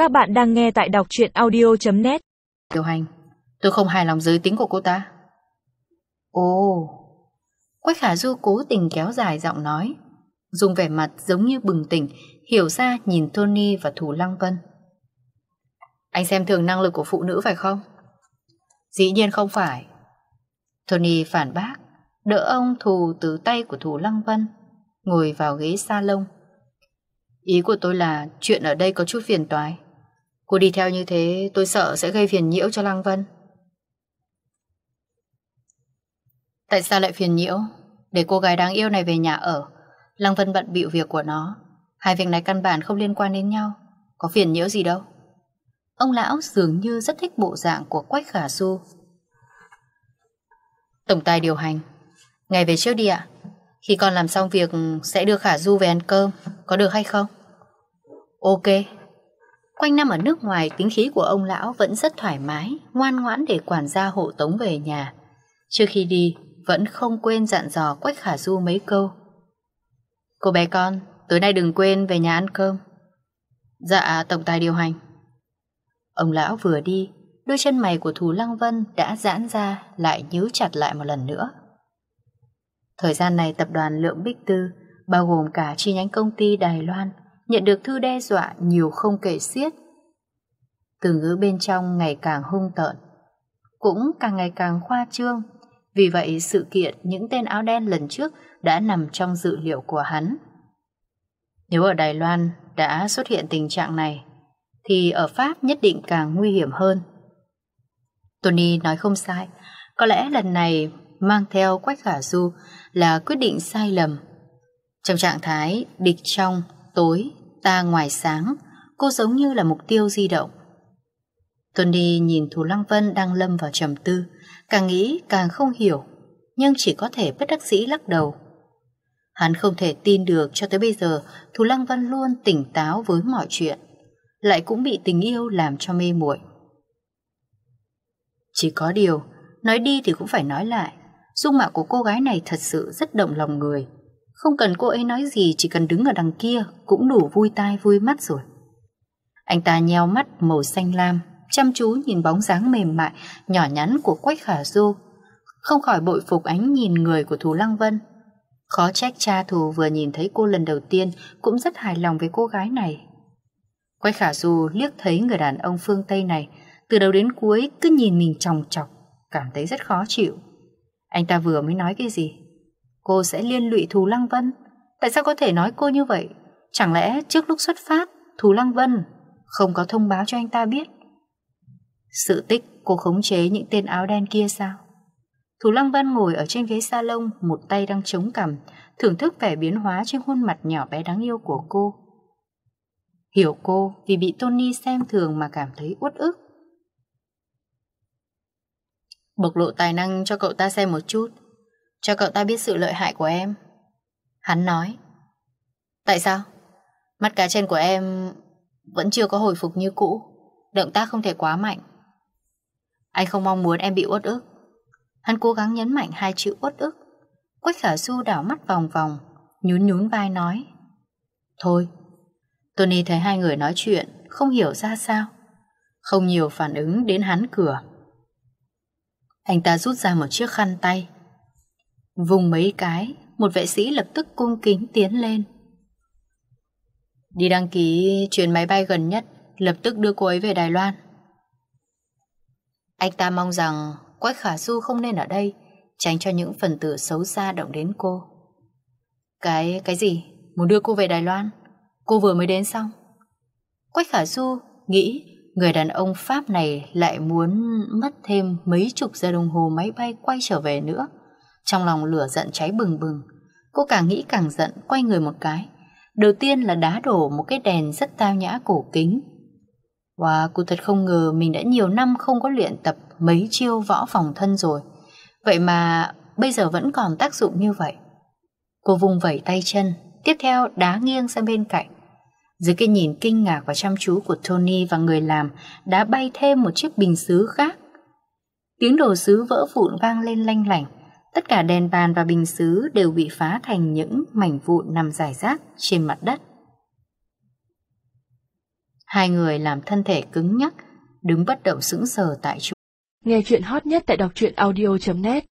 Các bạn đang nghe tại đọc truyện audio.net. Điều hành, tôi không hài lòng giới tính của cô ta. Ồ, Quách Khả Du cố tình kéo dài giọng nói, dùng vẻ mặt giống như bừng tỉnh, hiểu ra nhìn Tony và Thù Lăng Vân. Anh xem thường năng lực của phụ nữ phải không? Dĩ nhiên không phải. Tony phản bác, đỡ ông Thù từ tay của Thù Lăng Vân, ngồi vào ghế salon. Ý của tôi là chuyện ở đây có chút phiền toái. Cô đi theo như thế tôi sợ sẽ gây phiền nhiễu cho Lăng Vân. Tại sao lại phiền nhiễu? Để cô gái đáng yêu này về nhà ở. Lăng Vân bận bịu việc của nó. Hai việc này căn bản không liên quan đến nhau. Có phiền nhiễu gì đâu. Ông lão dường như rất thích bộ dạng của Quách Khả Du. Tổng tài điều hành, ngày về trước đi ạ. Khi con làm xong việc sẽ đưa Khả Du về ăn cơm. Có được hay không? Ok. Quanh năm ở nước ngoài, tính khí của ông lão vẫn rất thoải mái, ngoan ngoãn để quản gia hộ tống về nhà. Trước khi đi, vẫn không quên dặn dò Quách Khả Du mấy câu. Cô bé con, tối nay đừng quên về nhà ăn cơm. Dạ, tổng tài điều hành. Ông lão vừa đi, đôi chân mày của Thù Lăng Vân đã giãn ra, lại nhíu chặt lại một lần nữa. Thời gian này tập đoàn Lượng Bích Tư, bao gồm cả chi nhánh công ty Đài Loan, nhận được thư đe dọa nhiều không kể xiết. Từ ngữ bên trong ngày càng hung tợn, cũng càng ngày càng khoa trương. Vì vậy sự kiện những tên áo đen lần trước đã nằm trong dự liệu của hắn. Nếu ở Đài Loan đã xuất hiện tình trạng này, thì ở Pháp nhất định càng nguy hiểm hơn. Tony nói không sai, có lẽ lần này mang theo Quách Khả Du là quyết định sai lầm. Trong trạng thái địch trong, tối, ta ngoài sáng, cô giống như là mục tiêu di động. Tony nhìn Thù Lăng Vân đang lâm vào trầm tư, càng nghĩ càng không hiểu, nhưng chỉ có thể bất đắc dĩ lắc đầu. Hắn không thể tin được cho tới bây giờ Thù Lăng Vân luôn tỉnh táo với mọi chuyện, lại cũng bị tình yêu làm cho mê muội. Chỉ có điều, nói đi thì cũng phải nói lại, dung mạo của cô gái này thật sự rất động lòng người. Không cần cô ấy nói gì, chỉ cần đứng ở đằng kia cũng đủ vui tai vui mắt rồi. Anh ta nheo mắt màu xanh lam, chăm chú nhìn bóng dáng mềm mại, nhỏ nhắn của Quách Khả Du, không khỏi bội phục ánh nhìn người của Thù Lăng Vân. Khó trách cha Thù vừa nhìn thấy cô lần đầu tiên cũng rất hài lòng với cô gái này. Quách Khả Du liếc thấy người đàn ông phương Tây này, từ đầu đến cuối cứ nhìn mình chòng chọc, cảm thấy rất khó chịu. Anh ta vừa mới nói cái gì? Cô sẽ liên lụy Thù Lăng Vân? Tại sao có thể nói cô như vậy? Chẳng lẽ trước lúc xuất phát Thù Lăng Vân không có thông báo cho anh ta biết? Sự tích cô khống chế những tên áo đen kia sao? Thù Lăng Vân ngồi ở trên ghế salon, một tay đang chống cằm, thưởng thức vẻ biến hóa trên khuôn mặt nhỏ bé đáng yêu của cô. Hiểu cô vì bị Tony xem thường mà cảm thấy uất ức. Bộc lộ tài năng cho cậu ta xem một chút, cho cậu ta biết sự lợi hại của em. Hắn nói. Tại sao? Mắt cá chân của em vẫn chưa có hồi phục như cũ, động tác không thể quá mạnh. Anh không mong muốn em bị uất ức. Hắn cố gắng nhấn mạnh hai chữ uất ức. Quách Khả Du đảo mắt vòng vòng, nhún nhún vai nói. Thôi. Tony thấy hai người nói chuyện không hiểu ra sao, không nhiều phản ứng đến hắn cửa. Anh ta rút ra một chiếc khăn tay, vùng mấy cái, một vệ sĩ lập tức cung kính tiến lên. Đi đăng ký chuyến máy bay gần nhất, lập tức đưa cô ấy về Đài Loan. Anh ta mong rằng Quách Khả Du không nên ở đây, tránh cho những phần tử xấu xa động đến cô. Cái gì? Muốn đưa cô về Đài Loan? Cô vừa mới đến xong. Quách Khả Du nghĩ người đàn ông Pháp này lại muốn mất thêm mấy chục giờ đồng hồ máy bay quay trở về nữa. Trong lòng lửa giận cháy bừng bừng. Cô càng nghĩ càng giận, quay người một cái. Đầu tiên là đá đổ một cái đèn rất tao nhã cổ kính. Wow, cô thật không ngờ mình đã nhiều năm không có luyện tập mấy chiêu võ phòng thân rồi. Vậy mà bây giờ vẫn còn tác dụng như vậy. Cô vung vẩy tay chân, tiếp theo đá nghiêng sang bên cạnh. Dưới cái nhìn kinh ngạc và chăm chú của Tony và người làm, đã bay thêm một chiếc bình sứ khác. Tiếng đồ sứ vỡ vụn vang lên lanh lảnh. Tất cả đèn bàn và bình sứ đều bị phá thành những mảnh vụn nằm rải rác trên mặt đất. Hai người làm thân thể cứng nhắc, đứng bất động sững sờ tại chỗ. Nghe chuyện hot nhất tại đọc truyện audio.net